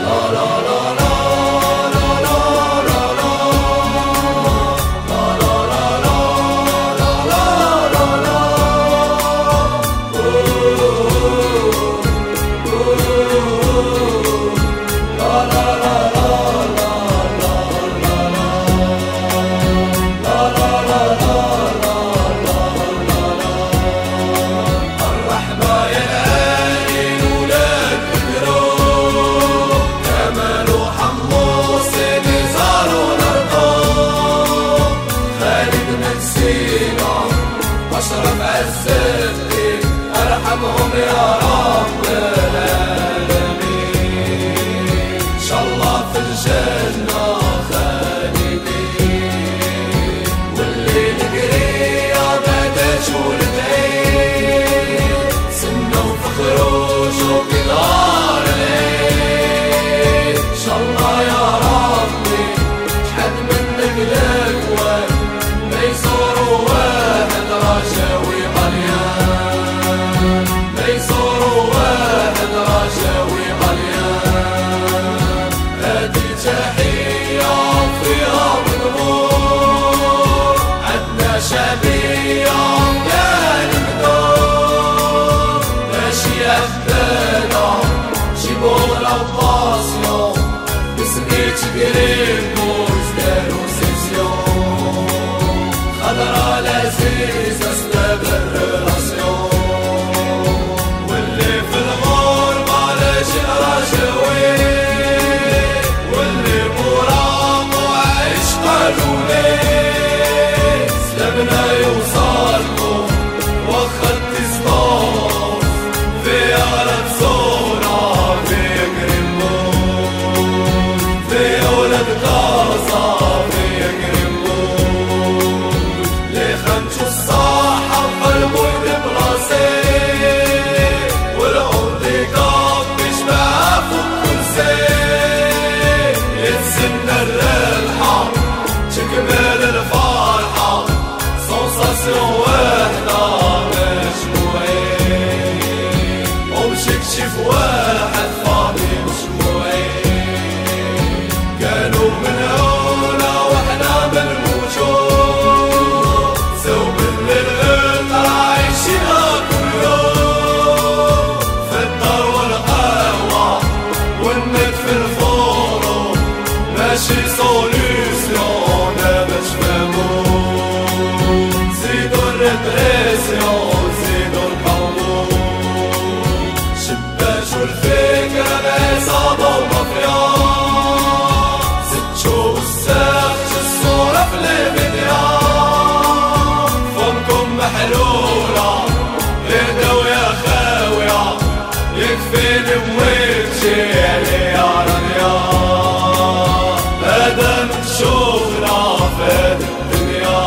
أشرف عز الدين أرحمهم يا رب العالمين. إن شاء الله في الجنة خالدين، واللي القرية بدات والبعيد سنوا في خروج وفي دار العيد. إن شاء الله يا ربي شحال منك الأكوان ما يزوروا واحد رجاوي غليان، ما يزوروا واحد رجاوي غليان. هذه تحية فيها مضمون، عندنا شعبية كاع المدون، ماشي عبادة جيبوا لاباسيون، بسميت قريبوز دارو سيسيون. خضرا لذيذة سبب الريلاسيون، واللي في الغربة لاجل رجاوي، واللي مراق وعيش قالوا ليه سلامنا يوصلكم واخا الديستونس فيها لا تزورا فيا كريمون، فيا ولاد كازا فيا كريمون. لي خمتو الصحة وقلبو يدبلاصي، والعودي كافي جماعة فوق كرسي، يتسنى الربحة تكمل الفرحة، سونساسيون واحدة مجموعين، وبشكشف واحد فاضي مجموعين. كانوا من هنا وحنا من الوجود، ثوب الليل عايشينها كل يوم، في الدار والقهوة والنت في الفورم، ماشي سوليسيون ما تفهمون. زيدوا الريبريسيون زيدوا القانون، شباشوا الفكرة بعصابة ومافيا، زدتوا وسخت الصورة في الميديا. فمكم محلولة اهدوا يا خاوية، يكفيني بوجهي عليا راضية. هذا من شغلة في الدنيا،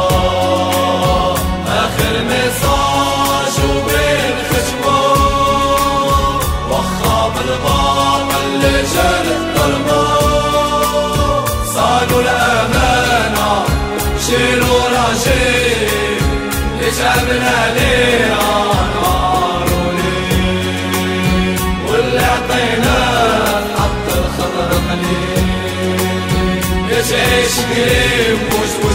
آخر ميساج وبين ختمو، واخا بالباطل اللي جال الظلمو. صانوا الأمانة شيلوا راجل، يجعلنا علينا نهار وليل، واللي عطيناه حط الخضر قليل، يعيش قريب